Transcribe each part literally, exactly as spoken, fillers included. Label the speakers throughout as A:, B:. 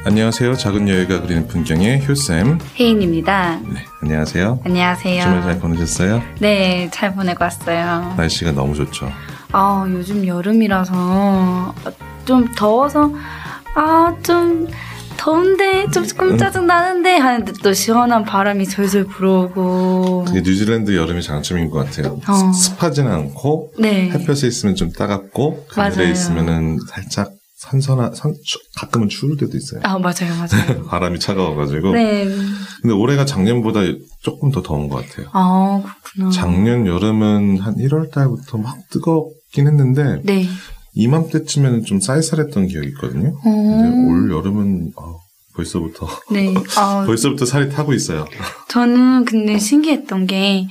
A: 안녕하세요. 작은 여유가 그리는 풍경의 효쌤
B: 혜인입니다.
A: 네, 안녕하세요.
B: 안녕하세요.
A: 주말 잘 보내셨어요?
B: 네, 잘 보내고 왔어요.
A: 날씨가 너무 좋죠.
B: 아, 요즘 여름이라서 좀 더워서 아, 좀 더운데 좀 조금 짜증 나는데 하는데 또 시원한 바람이 솔솔 불어오고.
A: 그게 뉴질랜드 여름이 장점인 것 같아요.
B: 어.
A: 습하지는 않고
B: 네.
A: 햇볕에 있으면 좀 따갑고 그늘에
B: 맞아요.
A: 있으면은 살짝 선선한 선, 가끔은 추울 때도 있어요.
B: 아, 맞아요, 맞아요.
A: 바람이 차가워가지고.
B: 네.
A: 근데 올해가 작년보다 조금 더 더운 것 같아요.
B: 아, 그렇구나.
A: 작년 여름은 한 일월 달부터 막 뜨겁긴 했는데
B: 네.
A: 이맘때쯤에는 좀 쌀쌀했던 기억이 있거든요.
B: 오.
A: 근데 올 여름은 어, 벌써부터
B: 네. 아,
A: 벌써부터 살이 타고 있어요.
B: 저는 근데 신기했던 게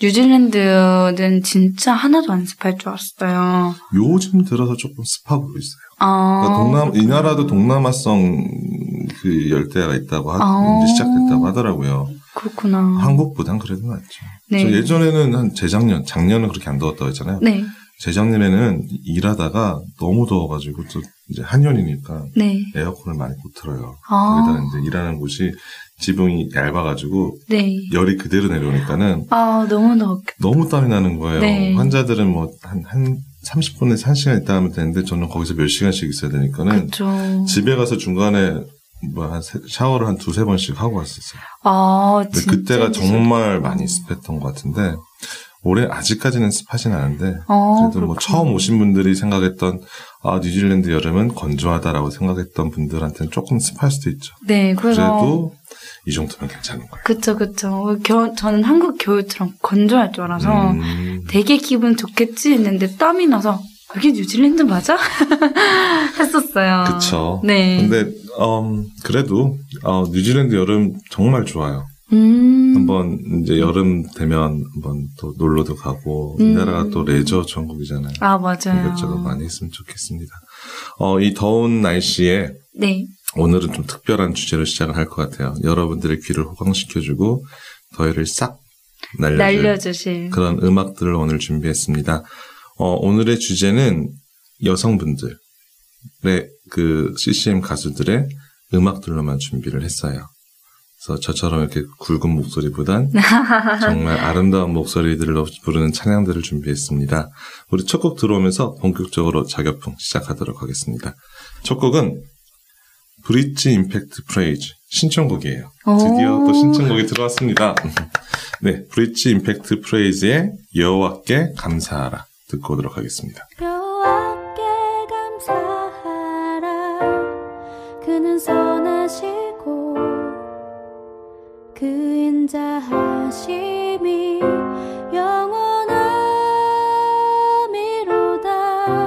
B: 뉴질랜드는 진짜 하나도 안 습할 줄 알았어요.
A: 요즘 들어서 조금 습하고 있어요.
B: 아,
A: 그러니까 동남 이
B: 그렇구나.
A: 나라도 동남아성 그 열대야가 있다고 하,
B: 아.
A: 이제 시작됐다고 하더라고요.
B: 그렇구나.
A: 한국보단 그래도 낫죠.
B: 네.
A: 저 예전에는 한 재작년, 작년은 그렇게 안 더웠다고 했잖아요.
B: 네.
A: 재작년에는 일하다가 너무 더워가지고 또 이제 한여름이니까
B: 네.
A: 에어컨을 많이 못 틀어요.
B: 아.
A: 거기다 이제 일하는 곳이 지붕이 얇아가지고
B: 네.
A: 열이 그대로 내려오니까는
B: 아, 너무 더웠겠다.
A: 너무 땀이 나는 거예요.
B: 네.
A: 환자들은 뭐 한, 한 삼십 분에서 한 시간 있다 하면 되는데 저는 거기서 몇 시간씩 있어야 되니까는
B: 그렇죠.
A: 집에 가서 중간에 뭐 한 샤워를 한 두세 번씩 하고 왔었어요.
B: 아,
A: 근데
B: 진짜.
A: 그때가 정말
B: 힘드셨구나.
A: 많이 습했던 것 같은데 올해 아직까지는 습하진 않은데
B: 아,
A: 그래도 뭐
B: 그렇구나.
A: 처음 오신 분들이 생각했던 아 뉴질랜드 여름은 건조하다라고 생각했던 분들한테는 조금 습할 수도 있죠.
B: 네, 그래서.
A: 그래도 이 정도면 괜찮은 거예요.
B: 그쵸, 그쵸. 겨, 저는 한국 겨울처럼 건조할 줄 알아서
A: 음,
B: 되게 기분 좋겠지 했는데 땀이 나서 여기 뉴질랜드 맞아? 했었어요.
A: 그쵸.
B: 네.
A: 근데 음, 그래도 어, 뉴질랜드 여름 정말 좋아요.
B: 음.
A: 한번 이제 여름 되면 한번 또 놀러도 가고
B: 음.
A: 이 나라가 또 레저 전국이잖아요.
B: 아, 맞아요.
A: 이것저것 많이 했으면 좋겠습니다. 어, 이 더운 날씨에
B: 네.
A: 오늘은 좀 특별한 주제로 시작을 할 것 같아요. 여러분들의 귀를 호강시켜주고 더위를 싹 날려줄
B: 날려주실.
A: 그런 음악들을 오늘 준비했습니다. 어, 오늘의 주제는 여성분들의 그 씨씨엠 가수들의 음악들로만 준비를 했어요. 그래서 저처럼 이렇게 굵은 목소리보단 정말 아름다운 목소리들로 부르는 찬양들을 준비했습니다. 우리 첫 곡 들어오면서 본격적으로 자격풍 시작하도록 하겠습니다. 첫 곡은 브릿지 임팩트 프레이즈 신청곡이에요. 드디어 또 신청곡이 들어왔습니다. 네, 브릿지 임팩트 프레이즈의 여호와께 감사하라 듣고 오도록 하겠습니다.
C: 여호와께 감사하라 그는 선하시고 그 인자하심이 영원함이로다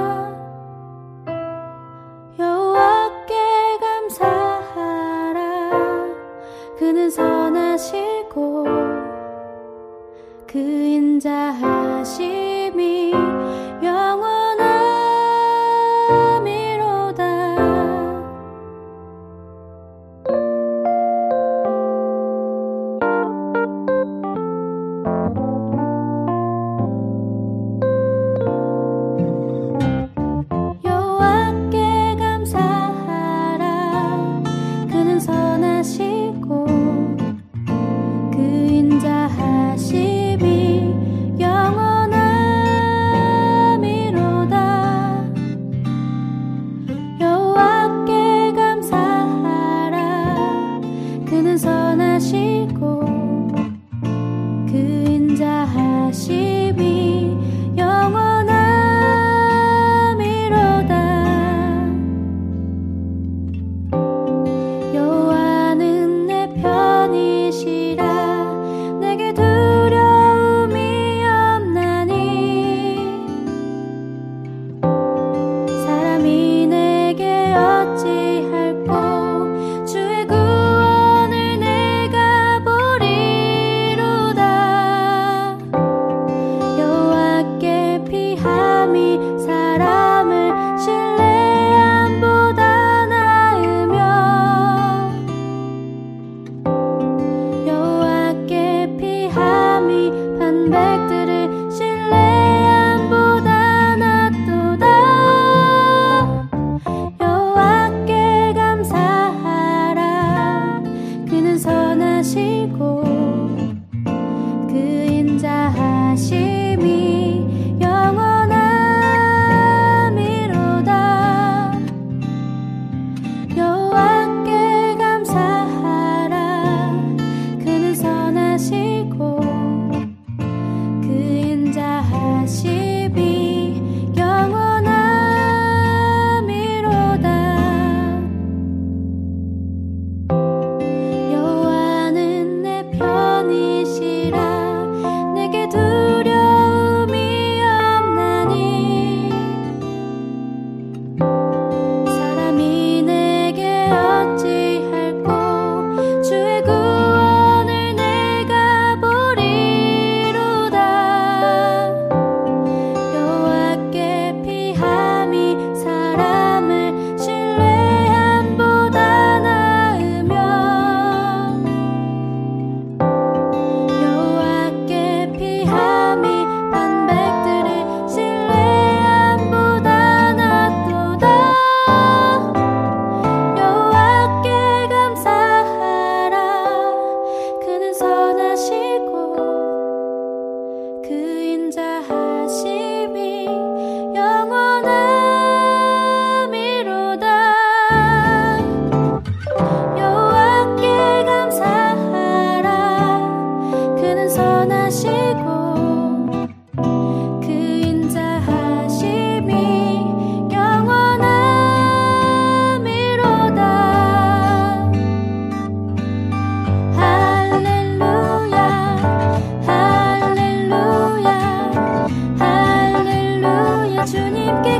C: 여호와께 감사하라 그는 선하시고 그 인자하심이 영원함이로다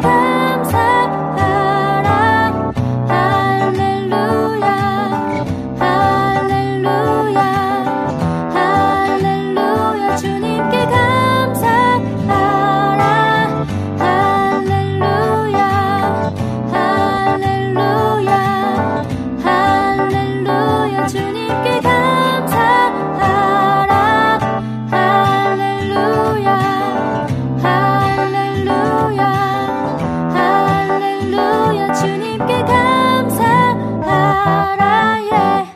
C: 감사하라 할렐루야 할렐루야 할렐루야 주님께 감사하라 할렐루야 할렐루야 할렐루야 주님께 감사하라 할렐루야 할렐루야 할렐루야 주님께 감사하라 예.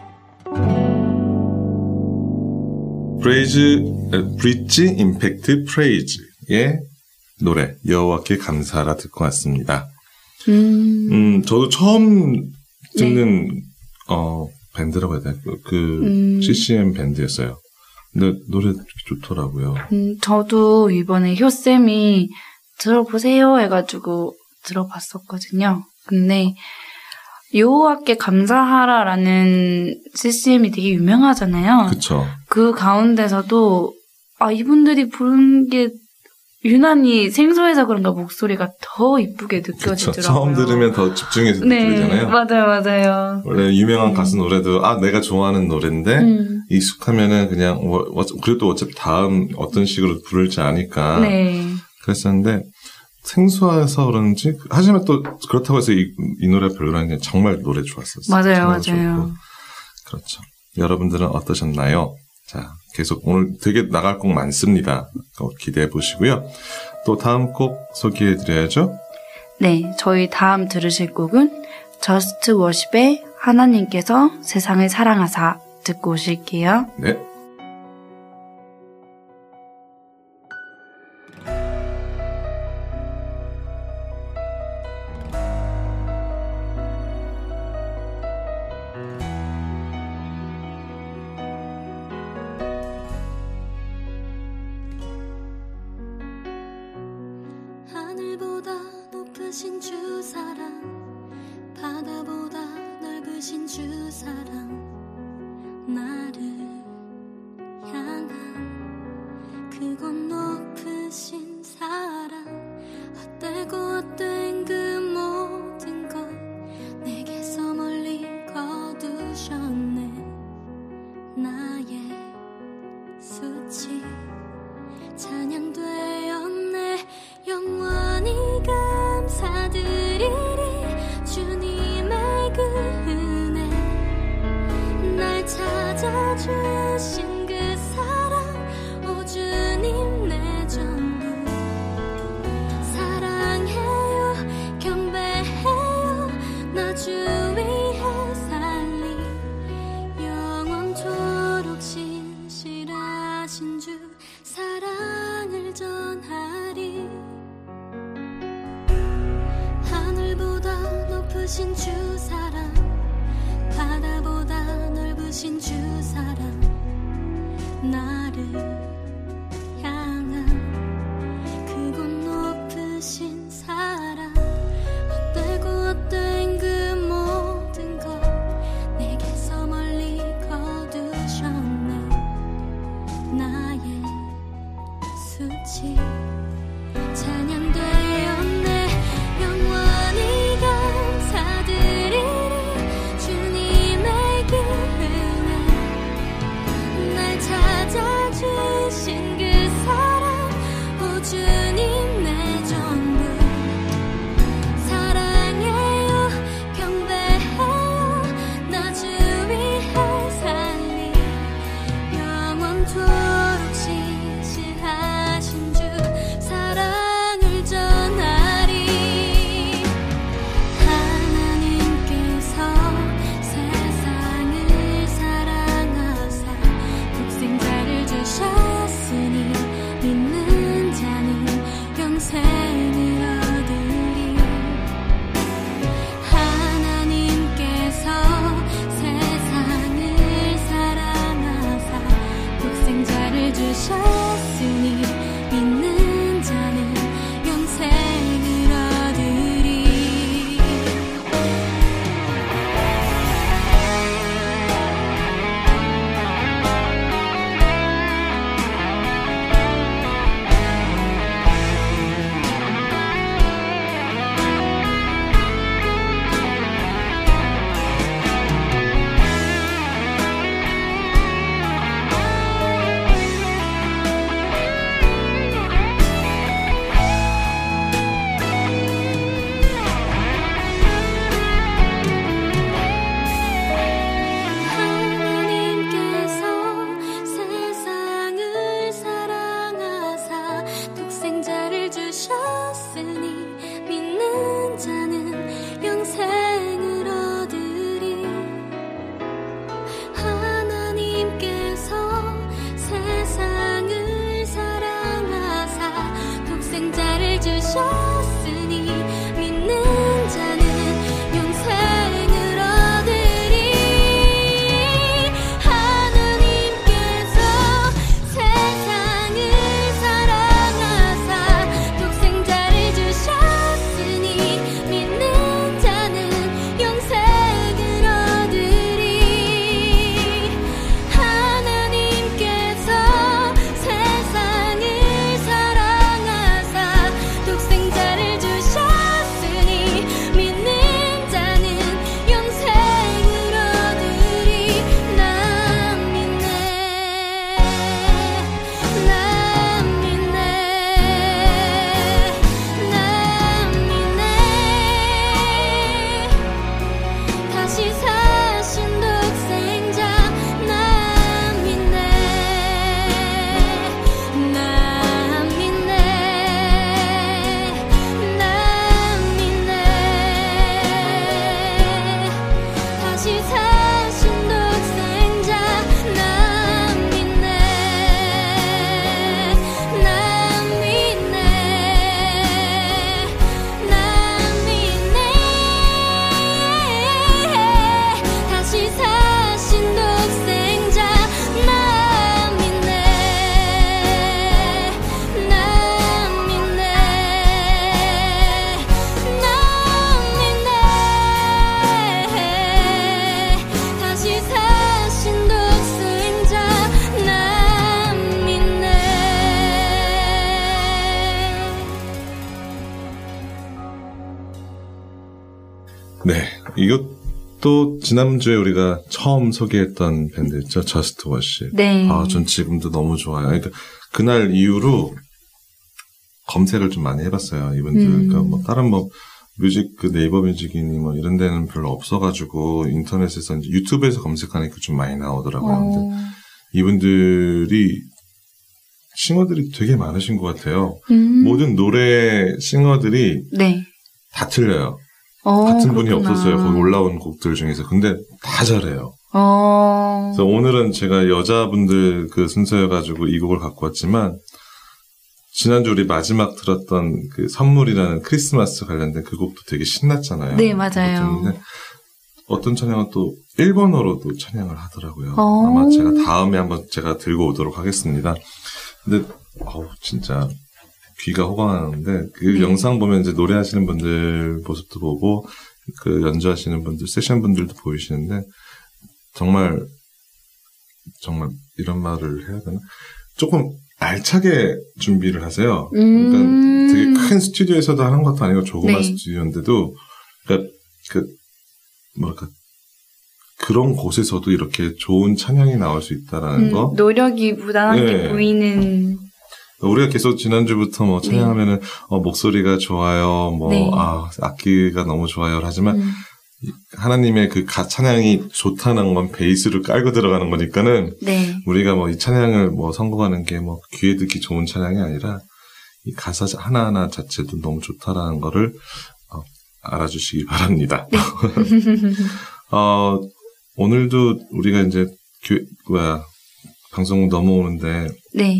A: 브레이즈, 브릿지 임팩트 프레이즈의 노래 여호와께 감사하라 듣고 왔습니다.
B: 음,
A: 음, 저도 처음 듣는 어 밴드라고 해야 되나? 그, 그
B: 음.
A: 씨씨엠 밴드였어요. 근데 노래 되게 좋더라고요.
B: 음, 저도 이번에 효쌤이 들어보세요 해가지고 들어봤었거든요. 근데 여호와께 감사하라라는 씨씨엠이 되게 유명하잖아요.
A: 그쵸.
B: 그 가운데서도 아 이분들이 부른 게 유난히 생소해서 그런가 목소리가 더 이쁘게
A: 그쵸.
B: 느껴지더라고요.
A: 처음 들으면 더 집중해서
B: 네,
A: 들리잖아요.
B: 맞아요, 맞아요.
A: 원래 유명한 가수 노래도 아 내가 좋아하는 노래인데
B: 음,
A: 익숙하면은 그냥 어, 어, 그래도 어차피 다음 어떤 식으로 부를지 아니까
B: 네,
A: 그랬었는데 생소해서 그런지 하지만 또 그렇다고 해서 이, 이 노래 별로라는 게 정말 노래 좋았었어요.
B: 맞아요,
A: 정말
B: 맞아요.
A: 좋고. 그렇죠. 여러분들은 어떠셨나요? 자, 계속 오늘 되게 나갈 곡 많습니다. 기대해 보시고요. 또 다음 곡 소개해 드려야죠.
B: 네, 저희 다음 들으실 곡은 저스트 워십의 하나님께서 세상을 사랑하사 듣고 오실게요.
A: 네.
C: 하늘보다 높으신 주 사랑 바다보다 넓으신 주 사랑 나를 향한 그곳 높으신 사랑 헛되고 헛된 그 모든 것 내게서 멀리 거두셨네 나의 수치 찬양되었네 영원히 감사드리리 주님의 그 은혜 날 찾아주신 그 사랑 오 주님 내 전부 사랑해요 경배해요 나 주 위해 살리 영원토록 신실하신 주 사랑을 전하리 하늘보다 높으신 주 사랑 바다보다 넓으신 주 사랑 나를 향한 그곳 높으신 사랑 헛되고 헛된 그 모든 것 내게서 멀리 거두셨네 나의 수치 찬양되었네 영원히 감사드리리 주님의 그 은혜 날 찾아주신
A: 네, 이것도 지난주에 우리가 처음 소개했던 밴드였죠. 저스트 워시.
B: 네.
A: 아, 전 지금도 너무 좋아요. 그러니까 그날 이후로 검색을 좀 많이 해봤어요. 이분들.
B: 음.
A: 그러니까 뭐 다른 뭐 뮤직 그 네이버 뮤직이니 뭐 이런 데는 별로 없어가지고 인터넷에서 이제 유튜브에서 검색하니까 좀 많이 나오더라고요. 근데
B: 어.
A: 이분들이 싱어들이 되게 많으신 것 같아요.
B: 음.
A: 모든 노래 싱어들이
B: 네.
A: 다 틀려요.
B: 어,
A: 같은 분이
B: 그렇구나.
A: 없었어요. 거기 올라온 곡들 중에서. 근데 다 잘해요.
B: 어.
A: 그래서 오늘은 제가 여자분들 그 순서여가지고 이 곡을 갖고 왔지만 지난주 우리 마지막 들었던 그 선물이라는 크리스마스 관련된 그 곡도 되게 신났잖아요.
B: 네, 맞아요.
A: 근데 어떤 찬양은 또 일본어로도 찬양을 하더라고요.
B: 어.
A: 아마 제가 다음에 한번 제가 들고 오도록 하겠습니다. 근데 어우 진짜 귀가 호강하는데 그
B: 네.
A: 영상 보면 이제 노래하시는 분들 모습도 보고 그 연주하시는 분들 세션 분들도 보이시는데 정말 정말 이런 말을 해야 되나? 조금 알차게 준비를 하세요.
B: 음.
A: 그러니까 되게 큰 스튜디오에서도 하는 것도 아니고 조그만
B: 네.
A: 스튜디오인데도 그러니까 그 뭐랄까 그런 곳에서도 이렇게 좋은 찬양이 나올 수 있다라는
B: 음,
A: 거.
B: 노력이 무단하게
A: 네.
B: 보이는.
A: 우리가 계속 지난주부터 뭐
B: 네.
A: 찬양하면은 어, 목소리가 좋아요, 뭐
B: 네.
A: 아, 악기가 너무 좋아요 하지만
B: 음.
A: 하나님의 그 가, 찬양이 좋다는 건 베이스를 깔고 들어가는 거니까는
B: 네.
A: 우리가 뭐 이 찬양을 뭐 선곡하는 게 뭐 귀에 듣기 좋은 찬양이 아니라 이 가사 하나하나 자체도 너무 좋다라는 거를 어, 알아주시기 바랍니다.
B: 네.
A: 어, 오늘도 우리가 이제 교, 뭐야 방송 넘어오는데
B: 네.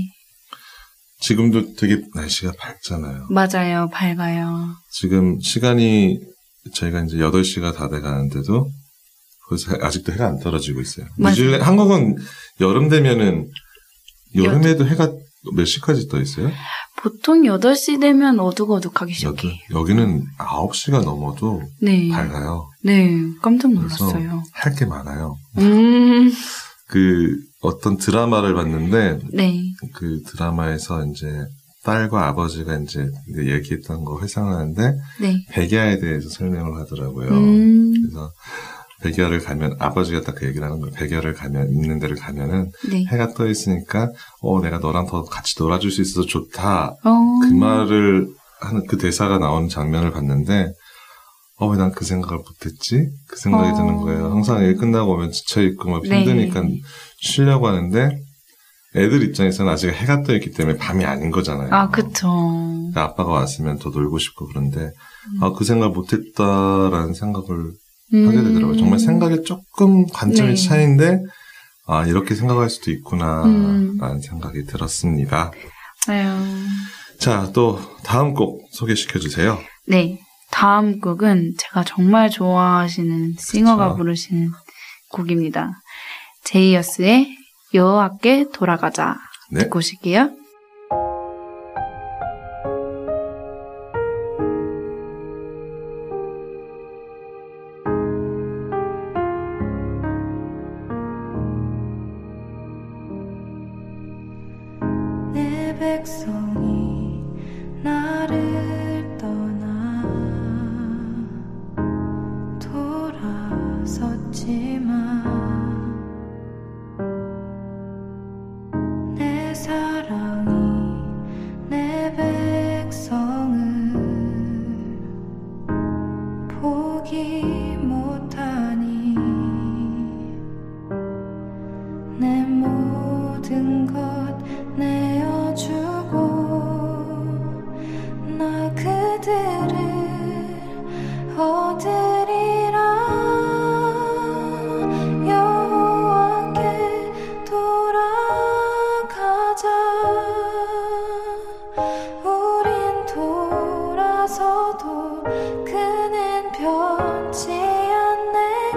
A: 지금도 되게 날씨가 밝잖아요.
B: 맞아요. 밝아요.
A: 지금 시간이 저희가 이제 여덟 시가 다 돼 가는데도 그래서 해- 아직도 해가 안 떨어지고 있어요.
B: 맞아요.
A: 뉴질랜드, 한국은 여름 되면은 여름에도 해가 몇 시까지 떠 있어요?
B: 보통 여덟 시 되면 어둑어둑하기 시작해.
A: 여덟- 여기는 아홉 시가 넘어도
B: 네.
A: 밝아요.
B: 네. 깜짝
A: 그래서
B: 놀랐어요.
A: 할 게 많아요.
B: 음.
A: 그 어떤 드라마를 봤는데
B: 네.
A: 그 드라마에서 이제 딸과 아버지가 이제 얘기했던 거 회상하는데
B: 네.
A: 백야에 대해서 설명을 하더라고요.
B: 음.
A: 그래서 백야를 가면 아버지가 딱 그 얘기를 하는 거예요. 백야를 가면 있는 데를 가면은
B: 네.
A: 해가 떠 있으니까 어 내가 너랑 더 같이 놀아줄 수 있어서 좋다.
B: 어.
A: 그 말을 하는 그 대사가 나오는 장면을 봤는데 어 왜 난 그 생각을 못했지? 그 생각이
B: 어.
A: 드는 거예요. 항상 일 끝나고 오면 지쳐 있고 막
B: 네.
A: 힘드니까 쉬려고 하는데 애들 입장에서는 아직 해가 떠 있기 때문에 밤이 아닌 거잖아요.
B: 아, 그쵸.
A: 그러니까 아빠가 왔으면 더 놀고 싶고 그런데 아, 그 생각을 못했다라는 생각을 하게 되더라고요. 정말 생각이 조금 관점이
B: 네.
A: 차이인데 아 이렇게 생각할 수도 있구나라는
B: 음.
A: 생각이 들었습니다.
B: 아유.
A: 자, 또 다음 곡 소개시켜 주세요.
B: 네. 다음 곡은 제가 정말 좋아하시는 싱어가
A: 그쵸.
B: 부르시는 곡입니다. 제이어스의 여호와께 돌아가자.
A: 네.
B: 듣고 오실게요.
C: 내 백성이 나를 떠나 돌아섰지만 내 사랑이 내 백성을 포기 못하니 내 모든 것 내어주고 나 그들을 얻으리라. 여호와께 돌아가자. 우린 돌아서도 그는 변치 않네.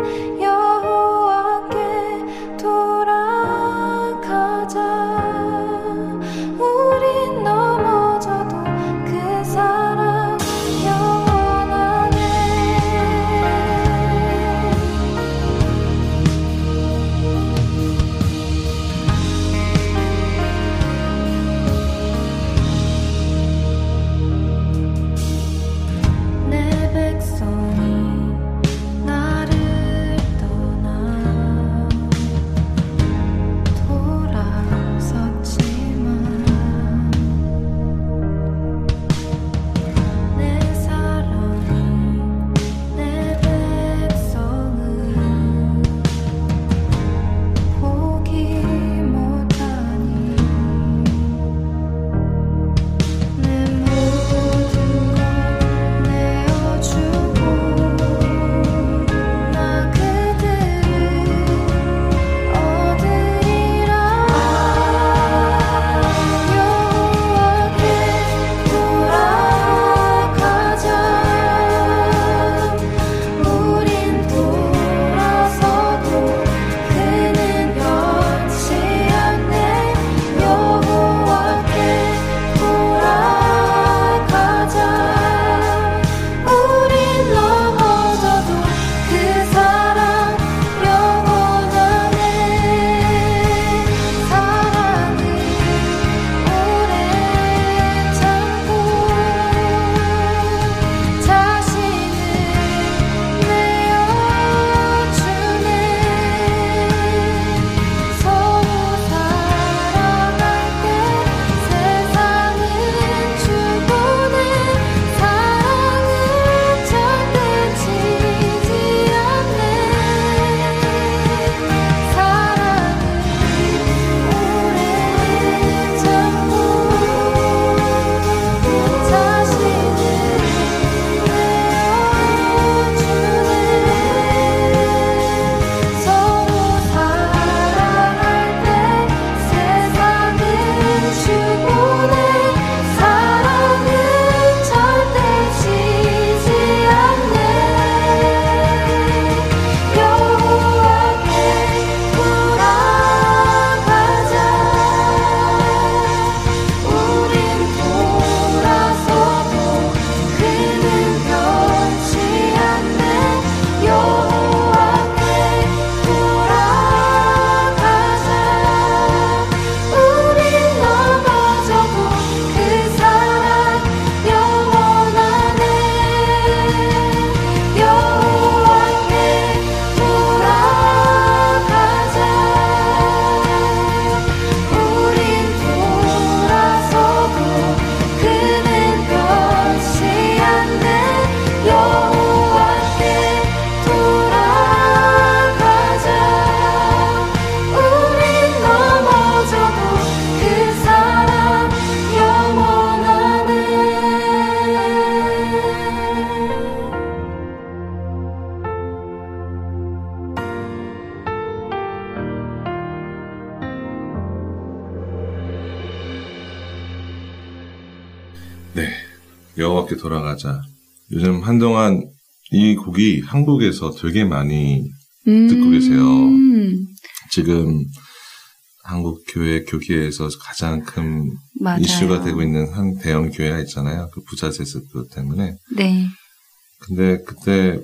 A: 여호와께 돌아가자. 요즘 한동안 이 곡이 한국에서 되게 많이
B: 음.
A: 듣고 계세요. 지금 한국 교회 교계에서 가장 큰
B: 맞아요.
A: 이슈가 되고 있는 한 대형 교회가 있잖아요. 그 부자 세습 때문에.
B: 네.
A: 근데 그때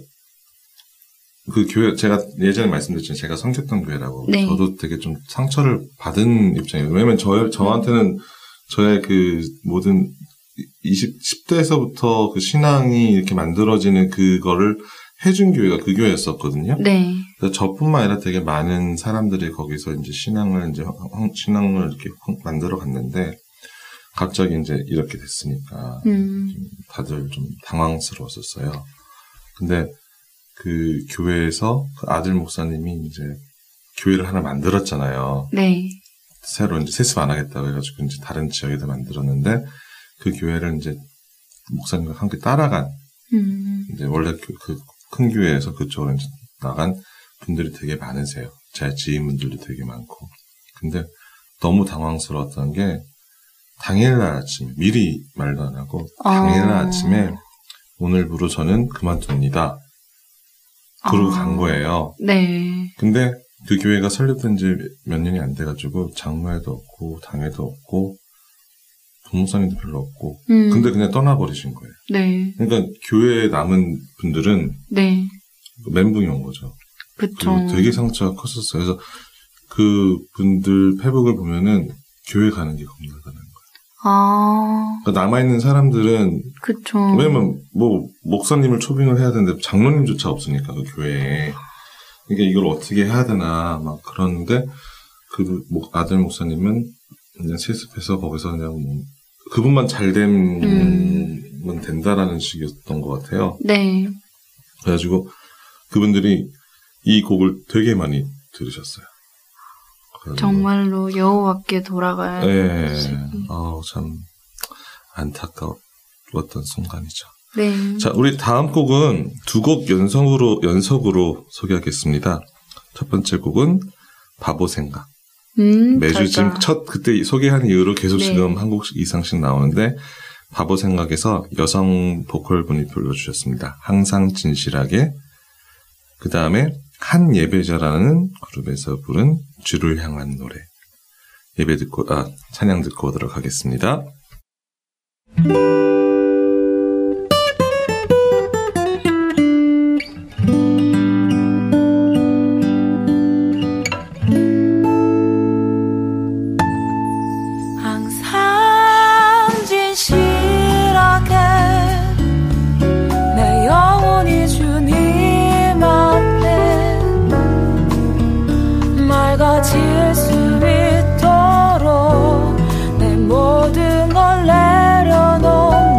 A: 그 교회 제가 예전에 말씀드렸지만 제가 섬겼던 교회라고.
B: 네.
A: 저도 되게 좀 상처를 받은 입장이에요. 왜냐면 저 저한테는 저의 그 모든 이십, 십 대에서부터 그 신앙이 이렇게 만들어지는 그거를 해준 교회가 그 교회였었거든요.
B: 네.
A: 그래서 저뿐만 아니라 되게 많은 사람들이 거기서 이제 신앙을 이제 신앙을 이렇게 만들어 갔는데 갑자기 이제 이렇게 됐으니까
B: 음.
A: 좀 다들 좀 당황스러웠었어요. 근데 그 교회에서 그 아들 목사님이 이제 교회를 하나 만들었잖아요.
B: 네.
A: 새로 이제 세습 안 하겠다고 해가지고 이제 다른 지역에다 만들었는데 그 교회를 이제 목사님과 함께 따라간
B: 음.
A: 이제 원래 그 큰 교회에서 그쪽으로 이제 나간 분들이 되게 많으세요. 제 지인분들도 되게 많고. 근데 너무 당황스러웠던 게 당일날 아침에 미리 말도 안 하고 당일날
B: 아.
A: 아침에 오늘부로 저는 그만둡니다. 그러고
B: 아.
A: 간 거예요.
B: 네.
A: 근데 그 교회가 설립된 지 몇 년이 안 돼가지고 장로회도 없고 당회도 없고 부목사님도 별로 없고
B: 음.
A: 근데 그냥 떠나버리신 거예요.
B: 네.
A: 그러니까 교회에 남은 분들은
B: 네.
A: 멘붕이 온 거죠.
B: 그쵸.
A: 그리고 되게 상처가 컸었어요. 그래서 그 분들 페북을 보면은 교회 가는 게 겁나다는 거예요.
B: 아.
A: 그러니까 남아있는 사람들은
B: 그쵸.
A: 왜냐면 뭐 목사님을 초빙을 해야 되는데 장로님조차 없으니까 그 교회에. 그러니까 이걸 어떻게 해야 되나 막 그러는데 그 아들 목사님은 그냥 세습해서 거기서 그냥 뭐 그분만 잘 되면 음. 된다라는 식이었던 것 같아요.
B: 네.
A: 그래가지고 그분들이 이 곡을 되게 많이 들으셨어요.
B: 정말로 여호와께 돌아가야
A: 네.
B: 되는
A: 아우 참 안타까웠던 순간이죠.
B: 네.
A: 자, 우리 다음 곡은 두 곡 연속으로 연속으로 소개하겠습니다. 첫 번째 곡은 바보 생각.
B: 음,
A: 매주
B: 잘다.
A: 지금 첫 그때 소개한 이후로 계속
B: 네.
A: 지금 한 곡 이상씩 나오는데 바보 생각에서 여성 보컬 분이 불러주셨습니다. 항상 진실하게. 그 다음에 한 예배자라는 그룹에서 부른 주를 향한 노래. 예배 듣고 아 찬양 듣고 오도록 하겠습니다.
C: 항상 진실하게 내 영혼이 주님 앞에 맑아질 수 있도록 내 모든 걸 내려놓는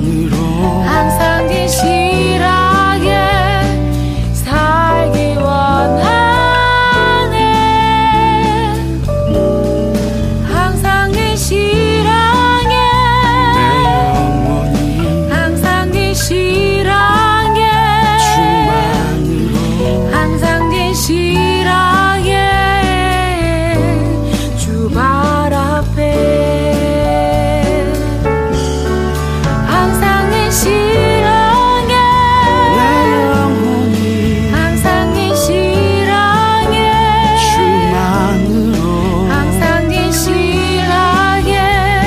C: 항상 진실하게 살기 원하네. 항상 진실하게 항상 진실하게 항상 진실하게 주 발 앞에 항상 진실하게 항상 진실하게 항상 진실하게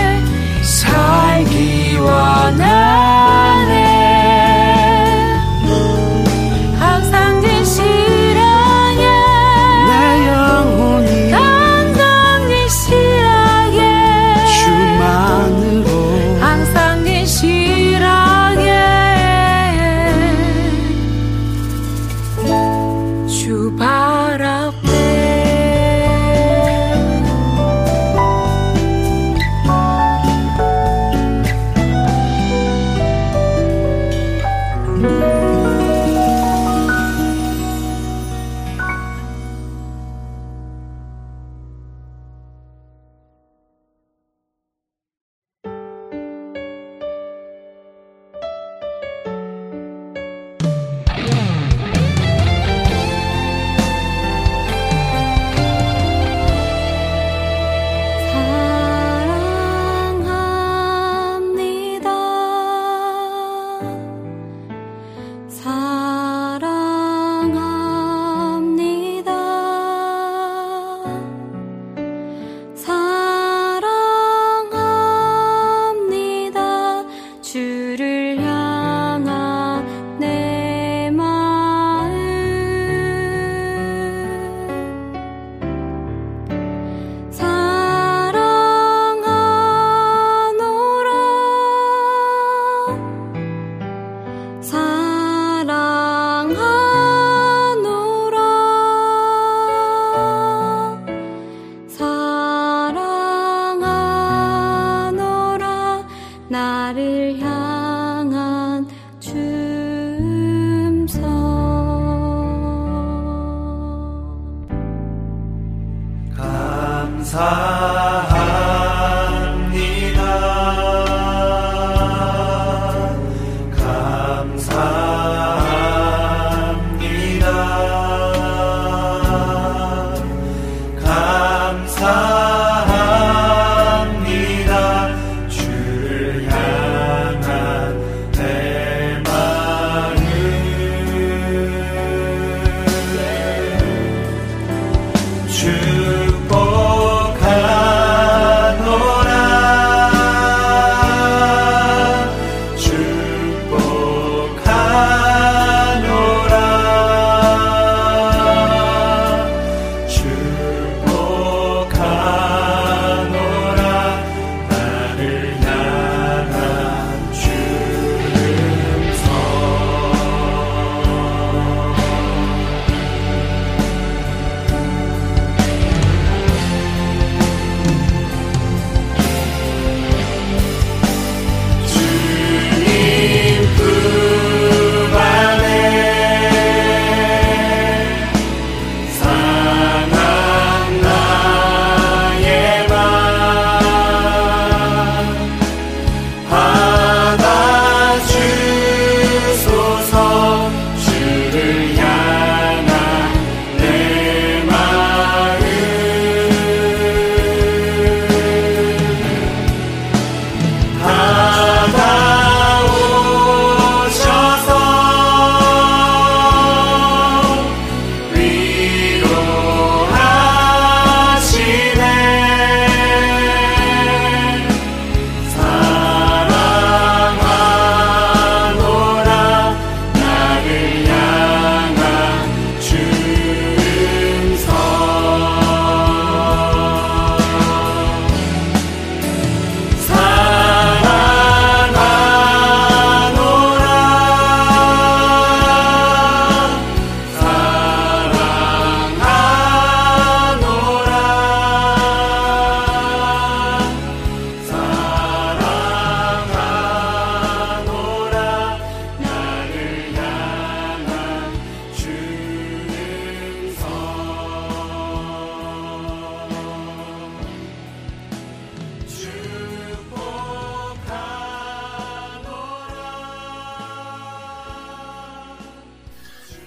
C: 살기 원하네. 항상 진실하게 항상 진실하게 항상 진실하게 주 발 앞에 사랑합니다. 사랑합니다. 주를 향한 내 마음 사랑하노라 사랑하노라 사랑하노라 나를 향한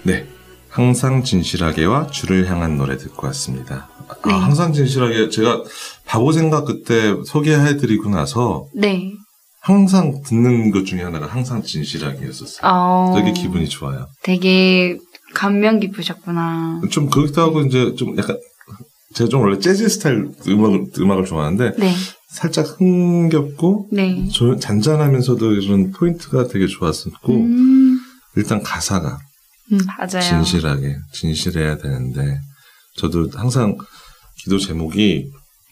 A: 네. 항상 진실하게와 주를 향한 노래 듣고 왔습니다. 아,
B: 네.
A: 항상 진실하게 제가 바보 생각 그때 소개해드리고 나서
B: 네.
A: 항상 듣는 것 중에 하나가 항상 진실하게였었어요.
B: 어,
A: 되게 기분이 좋아요.
B: 되게 감명 깊으셨구나.
A: 좀 그렇기도 하고 이제 좀 약간 제가 좀 원래 재즈 스타일 음악을 음악을 좋아하는데
B: 네.
A: 살짝 흥겹고
B: 네.
A: 조, 잔잔하면서도 이런 포인트가 되게 좋았었고
B: 음,
A: 일단 가사가
B: 음, 맞아요.
A: 진실하게 진실해야 되는데 저도 항상 기도 제목이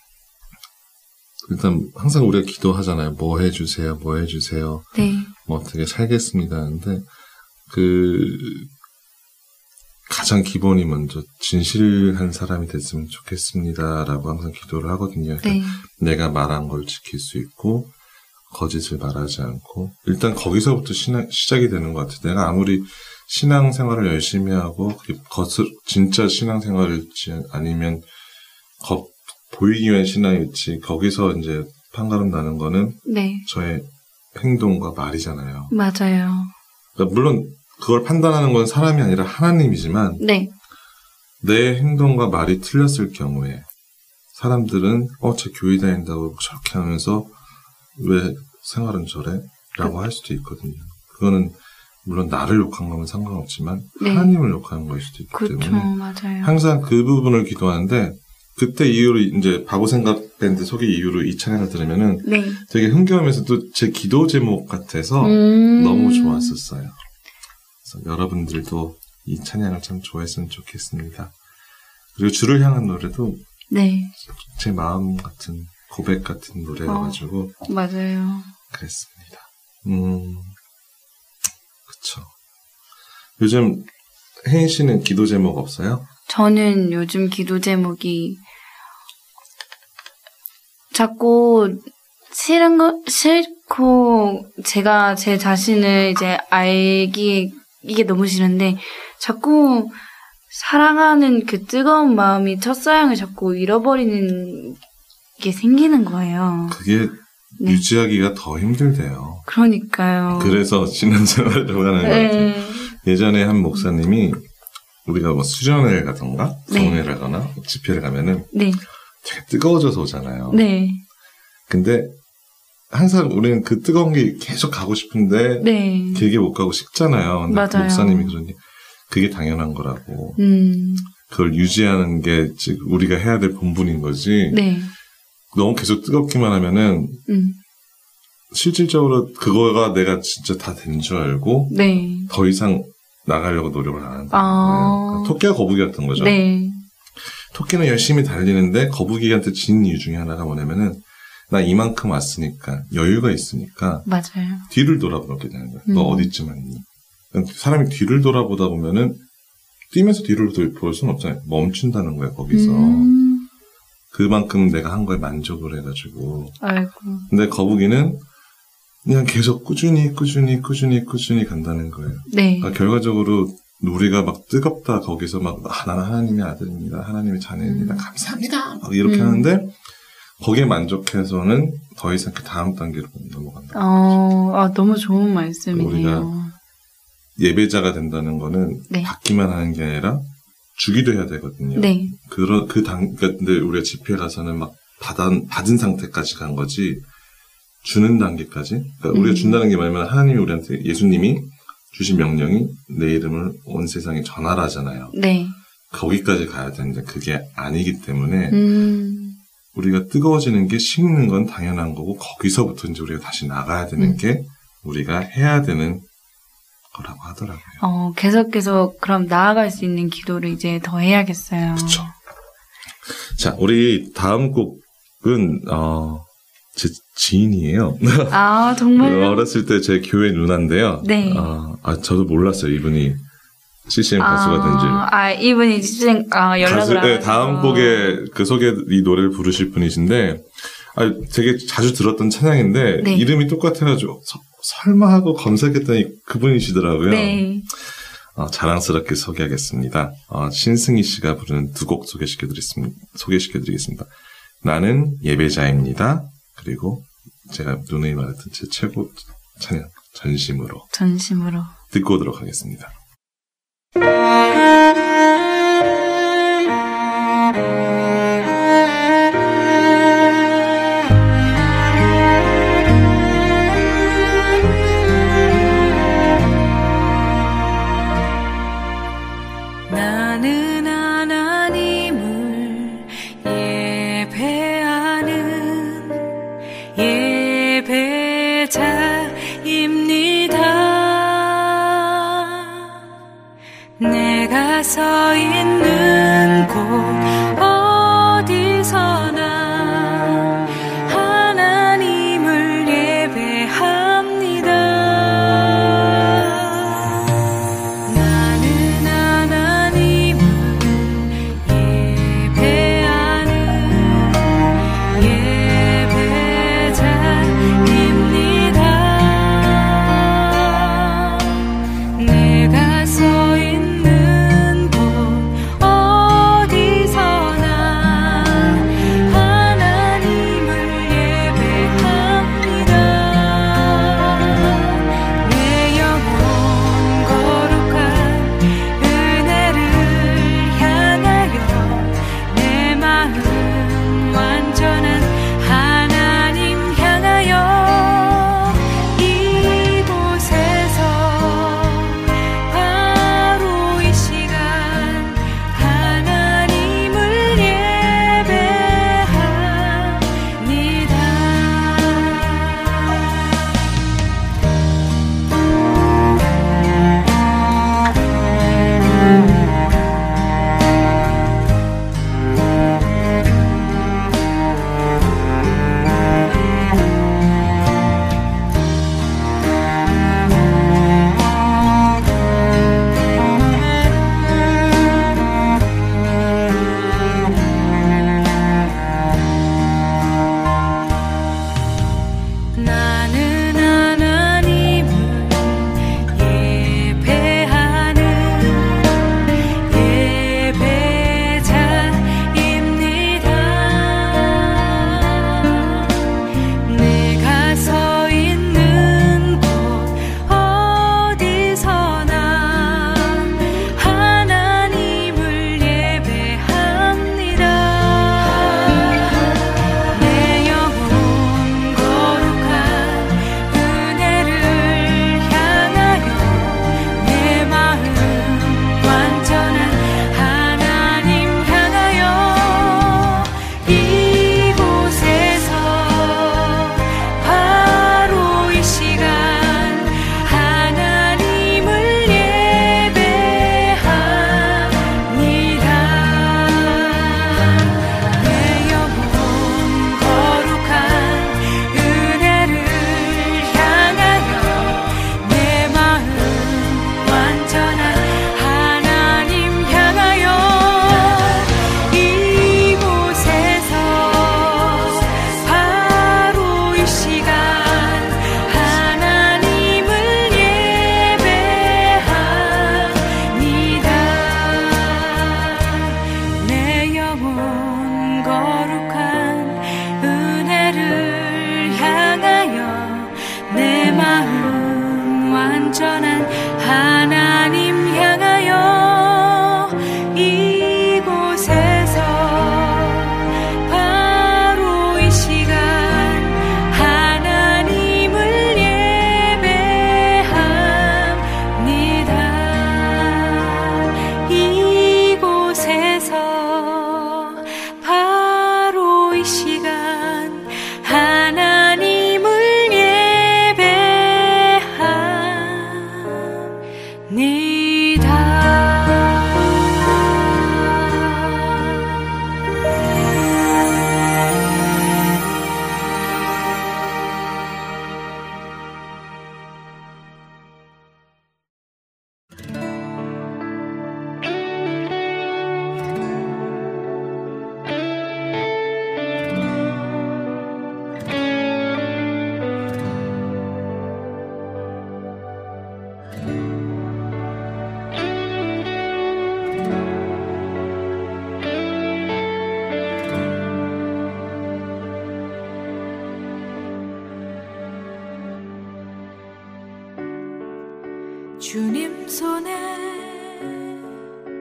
A: 일단 항상 우리가 기도하잖아요. 뭐 해주세요, 뭐 해주세요,
B: 네.
A: 뭐 어떻게 살겠습니다 하는데 그 가장 기본이 먼저 진실한 사람이 됐으면 좋겠습니다라고 항상 기도를 하거든요. 그러니까
B: 네.
A: 내가 말한 걸 지킬 수 있고 거짓을 말하지 않고 일단 거기서부터 신앙, 시작이 되는 것 같아요. 내가 아무리 신앙생활을 열심히 하고 그게 겉을 진짜 신앙생활일지 아니면 겉 보이기 위한 신앙일지 거기서 이제 판가름 나는 거는
B: 네.
A: 저의 행동과 말이잖아요.
B: 맞아요.
A: 그러니까 물론 그걸 판단하는 건 사람이 아니라 하나님이지만
B: 네.
A: 내 행동과 말이 틀렸을 경우에 사람들은 어, 쟤 교회 다닌다고 저렇게 하면서 왜 생활은 저래? 라고 할 수도 있거든요. 그거는 물론 나를 욕한 거면 상관없지만
B: 네.
A: 하나님을 욕하는 거일 수도 있기
B: 그렇죠.
A: 때문에
B: 맞아요.
A: 항상 그 부분을 기도하는데 그때 이후로 이제 바보생각 밴드 소개 이후로 이 찬양을 들으면은
B: 네.
A: 되게 흥겨우면서도 제 기도 제목 같아서
B: 음,
A: 너무 좋았었어요. 그래서 여러분들도 이 찬양을 참 좋아했으면 좋겠습니다. 그리고 주를 향한 노래도
B: 네.
A: 제 마음 같은 고백 같은 노래여가지고
B: 어, 맞아요.
A: 그랬습니다. 음, 그쵸. 요즘 혜인 씨는 기도 제목 없어요?
B: 저는 요즘 기도 제목이 자꾸 싫은 거, 싫고, 제가 제 자신을 이제 알기, 이게 너무 싫은데, 자꾸 사랑하는 그 뜨거운 마음이 첫사랑을 자꾸 잃어버리는 게 생기는 거예요.
A: 그게
B: 네.
A: 유지하기가 더 힘들대요.
B: 그러니까요.
A: 그래서 신앙생활을 하는 것 같아요.
B: 네.
A: 예전에 한 목사님이 우리가 뭐 수련회를 가던가
B: 네.
A: 성회를 가거나 집회를 가면은
B: 네.
A: 되게 뜨거워져서 오잖아요.
B: 네.
A: 근데 항상 우리는 그 뜨거운 게 계속 가고 싶은데
B: 네.
A: 길게 못 가고 식잖아요. 근데 그
B: 맞아요.
A: 목사님이 그러니 그게 당연한 거라고.
B: 음.
A: 그걸 유지하는 게 지금 우리가 해야 될 본분인 거지.
B: 네.
A: 너무 계속 뜨겁기만 하면은
B: 음.
A: 실질적으로 그거가 내가 진짜 다 된 줄 알고
B: 네.
A: 더 이상 나가려고 노력을 안 한다는
B: 아.
A: 거예요. 그러니까 토끼와 거북이 같은 거죠.
B: 네.
A: 토끼는 열심히 달리는데 거북이한테 진 이유 중에 하나가 뭐냐면은 나 이만큼 왔으니까 여유가 있으니까
B: 맞아요.
A: 뒤를 돌아보게 되는 거야.
B: 음.
A: 너 어디쯤 왔니? 사람이 뒤를 돌아보다 보면은 뛰면서 뒤를 볼 수는 없잖아요. 멈춘다는 거야 거기서.
B: 음.
A: 그만큼 내가 한 거에 만족을 해가지고.
B: 아이고.
A: 근데 거북이는 그냥 계속 꾸준히 꾸준히 꾸준히 꾸준히 간다는 거예요.
B: 네.
A: 그러니까 결과적으로 우리가 막 뜨겁다 거기서 막 아, 나는 하나님의 아들입니다. 하나님의 자녀입니다.
B: 음.
A: 감사합니다. 막 이렇게
B: 음.
A: 하는데 거기에 만족해서는 더 이상 그 다음 단계로 넘어간다.
B: 어, 아, 너무 좋은 말씀이네요.
A: 우리가 예배자가 된다는 거는
B: 네.
A: 받기만 하는 게 아니라 주기도 해야 되거든요.
B: 네.
A: 그런 그 단, 근데 우리가 집회 가서는 막 받은 받은 상태까지 간 거지 주는 단계까지. 그러니까 우리가
B: 음.
A: 준다는 게 뭐냐면 하나님이 우리한테 예수님이 주신 명령이 내 이름을 온 세상에 전하라잖아요.
B: 네.
A: 거기까지 가야 되는데 그게 아니기 때문에
B: 음.
A: 우리가 뜨거워지는 게 식는 건 당연한 거고 거기서부터 이제 우리가 다시 나가야 되는
B: 음.
A: 게 우리가 해야 되는 거라고 하더라고요.
B: 어, 계속 계속 그럼 나아갈 수 있는 기도를 이제 더 해야겠어요.
A: 그렇죠. 자, 우리 다음 곡은 어, 제 지인이에요.
B: 아, 정말요?
A: 어렸을 때 제 교회 누나인데요.
B: 네.
A: 어, 아, 저도 몰랐어요. 이분이 씨씨엠 가수가 된 줄.
B: 아, 이분이 씨씨엠, 아, 연락을
A: 가수,
B: 안
A: 네,
B: 해서.
A: 다음 곡에 그 소개 이 노래를 부르실 분이신데, 아, 되게 자주 들었던 찬양인데
B: 네.
A: 이름이 똑같아가지고 서, 설마 하고 검색했더니 그분이시더라고요.
B: 네.
A: 어, 자랑스럽게 소개하겠습니다. 어, 신승희 씨가 부르는 두 곡 소개시켜드리겠습니다. 소개시켜드리겠습니다. 나는 예배자입니다. 그리고 제가 누누이 말했던 제 최고 찬양 전심으로
B: 전심으로.
A: 듣고 오도록 하겠습니다.
C: 아 나는 하나님을 예배하는 예배자입니다. 내가 서 있는 곳 어디서나 하나님을 예배합니다. 나는 하나님을 예배하는 예배자입니다. 내가 서 있는 곳 어디서나 하나님을 예배합니다. 내 영혼 거룩한 은혜를 향하여 내 마음 완전한 하나님 향하여 이곳에서 바로 이 시간 하나님을 나는 하나님을 예배하는 예배자입니다. 내가 서 있는 곳 어디서나 하나님을 예배합니다. 내 영혼 거룩한 은혜를 향하여 내 마음 완전한 하나님 향하여 이곳에서 바로 이 시간 하나님을 예배합니다. 내 영혼 거룩한 은혜를 향하여 내 마음 완전한 하나님 향하여 이곳에서 바로 이 시간 하나님을 예배합니다. 내 영혼 거룩한 은혜를 향하여 내 마음 완전한 하나님 향하여 이곳에서 바로 이 시간 하나님을 예배합니다. 이곳에서 바로 이 시간 하나님을 주님 손에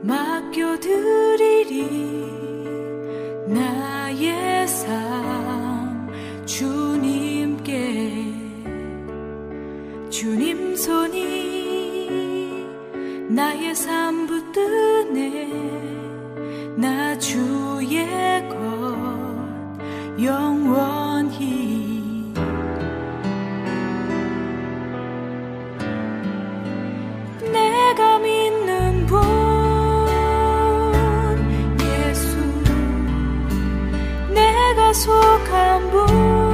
C: 맡겨드리리 나의 삶 주님께 주님 손이 나의 삶 붙드네 나 주의 것 영원히 내가 믿는 분 예수 내가 속한 분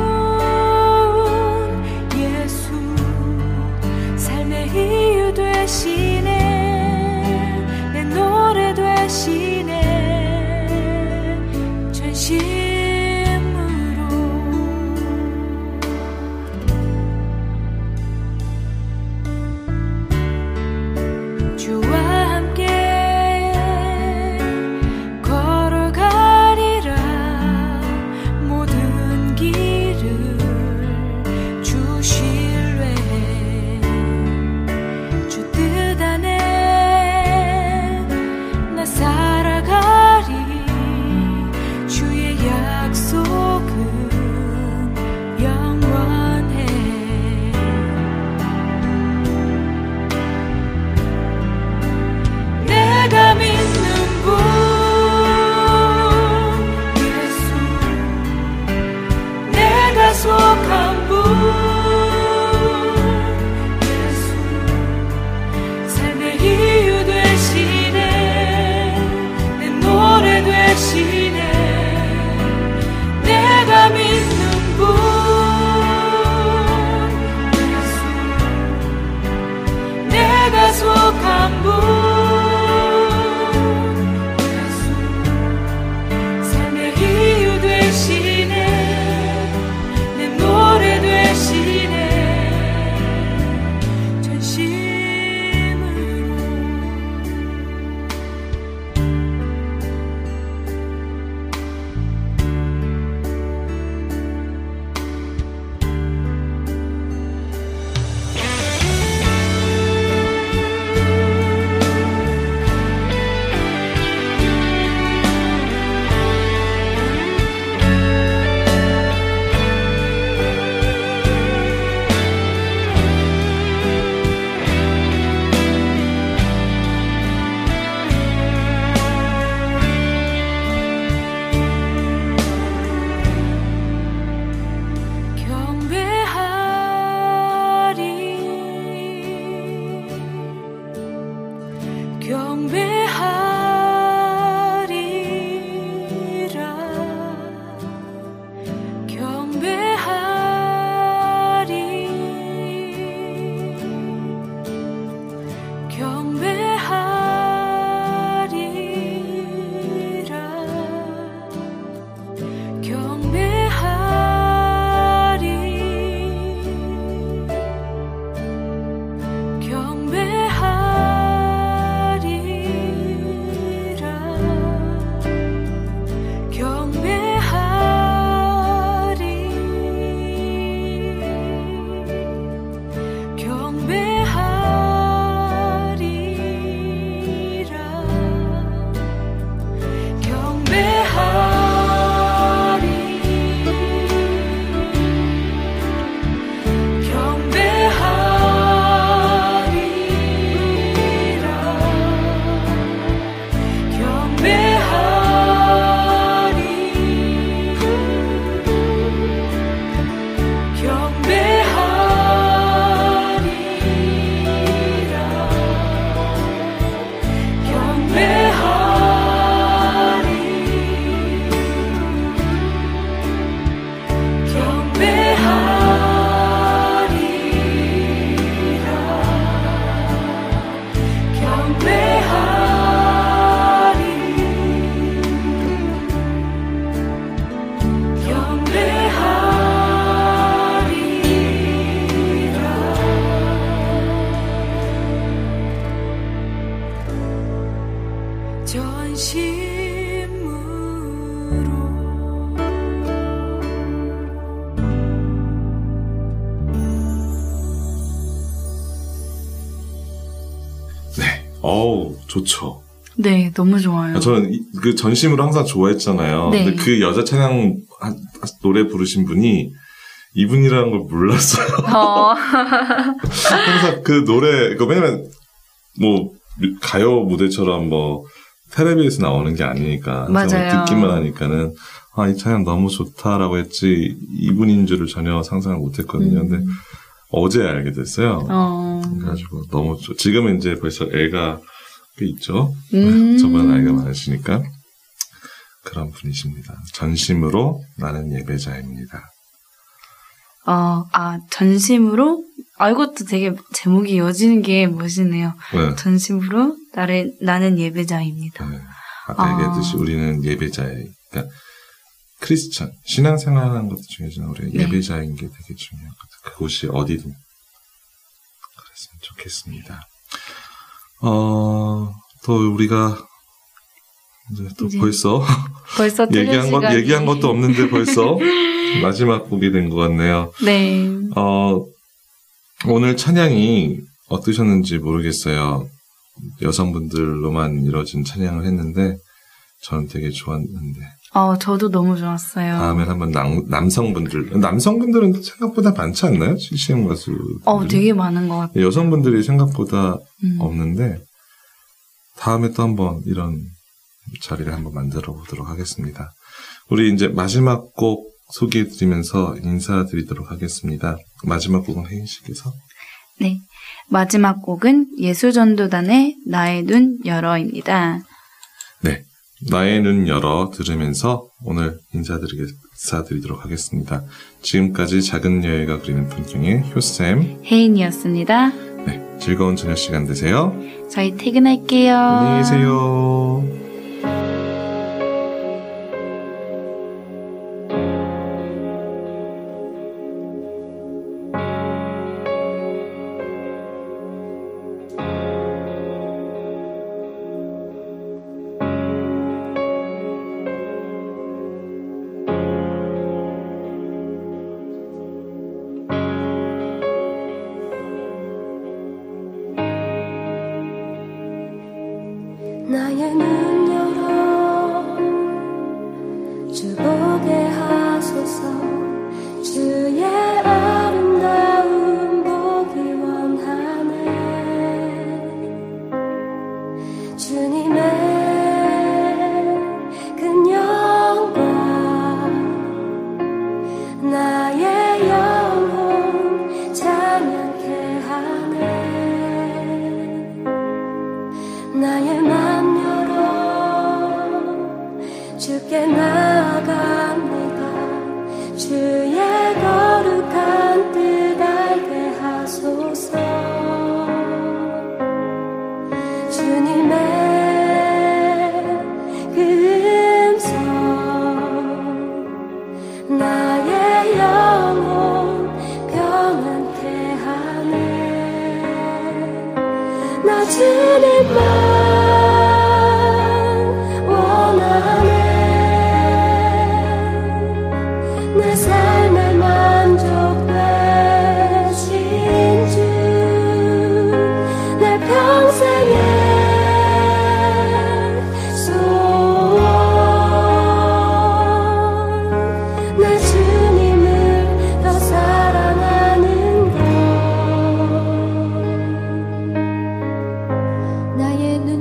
C: 예수 삶의 이유 되시네 내 노래 되시네 전심으로 주와 함께 걸어가리라 모든 길을 주 신뢰해 주 뜻 안에 나 살아가리 주의 약속은 영원해 내가 믿는 분 예수 내가 속한 분 예수 삶의 이유 되시네 내 노래 되시네 내가 믿는 분 예수 내가 속한 분
A: 어우, 좋죠.
B: 네, 너무 좋아요.
A: 저는 이- 그 전심으로 항상 좋아했잖아요.
B: 네.
A: 근데 그 여자 찬양 하- 노래 부르신 분이 이분이라는 걸 몰랐어요.
B: 어,
A: 항상 그 노래, 그 왜냐면 뭐 가요 무대처럼 뭐 텔레비에서 나오는 게 아니니까 항상
B: 맞아요.
A: 듣기만 하니까는 아, 이 찬양 너무 좋다라고 했지 이분인 줄을 전혀 상상을 못했거든요.
B: 음.
A: 근데 어제 알게 됐어요.
B: 어,
A: 그래가지고 너무 좋. 지금은 이제 벌써 애가 꽤 있죠.
B: 음.
A: 저보다 나이가 많으시니까 그런 분이십니다. 전심으로 나는 예배자입니다.
B: 어, 아, 전심으로? 아, 이것도 되게 제목이 이어지는 게 멋있네요.
A: 네.
B: 전심으로 나를, 나는 예배자입니다.
A: 네. 아까
B: 아.
A: 얘기했듯이 우리는 예배자예요. 그러니까 크리스천 신앙생활하는 것도 중요하지만 우리
B: 네.
A: 예배자인 게 되게 중요하거든요. 그곳이 어디든 그랬으면 좋겠습니다. 어, 또 우리가 이제 또
B: 이제
A: 벌써
B: 벌써 틀린
A: 얘기한 것
B: 시간이.
A: 얘기한 것도 없는데 벌써 마지막 곡이 된 것 같네요.
B: 네.
A: 어, 오늘 찬양이 어떠셨는지 모르겠어요. 여성분들로만 이뤄진 찬양을 했는데 저는 되게 좋았는데
B: 어, 저도 너무 좋았어요.
A: 다음엔 한번 남, 남성분들 남성분들은 생각보다 많지 않나요? 씨씨엠 가수
B: 어, 되게 많은 것 같아요.
A: 여성분들이 생각보다
B: 음.
A: 없는데 다음에 또 한번 이런 자리를 한번 만들어 보도록 하겠습니다. 우리 이제 마지막 곡 소개해 드리면서 인사드리도록 하겠습니다. 마지막 곡은 혜인 씨께서
B: 네. 마지막 곡은 예수전도단의 나의 눈 열어입니다.
A: 네. 나의 눈 열어 들으면서 오늘 인사드리겠, 인사드리도록 하겠습니다. 지금까지 작은 여유가 그리는 풍경의 효쌤.
B: 혜인이었습니다.
A: 네. 즐거운 저녁 시간 되세요.
B: 저희 퇴근할게요.
A: 안녕히 계세요.
D: 나의 눈 열어 주 보게 하소서 주의 아름다운 보기 원하네 주님의 큰 영광 나의 영혼 찬양케 하네 나의 맘 주께 나아갑니다 주의 거룩한 뜻 알게 하소서 주님의 그 음성 나의 영혼 평안케 하네 나 주님만 내 삶의 만족 되신 주 내 평생의 소원 내 주님을 더 사랑하는 것 나의 눈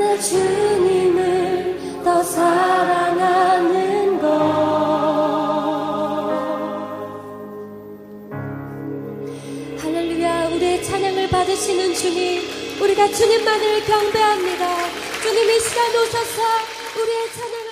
D: 내 주님을 더 사랑하는 것. 할렐루야. 우리의 찬양을 받으시는 주님, 우리가 주님만을 경배합니다. 주님 이 시간 오셔서 우리의 찬양을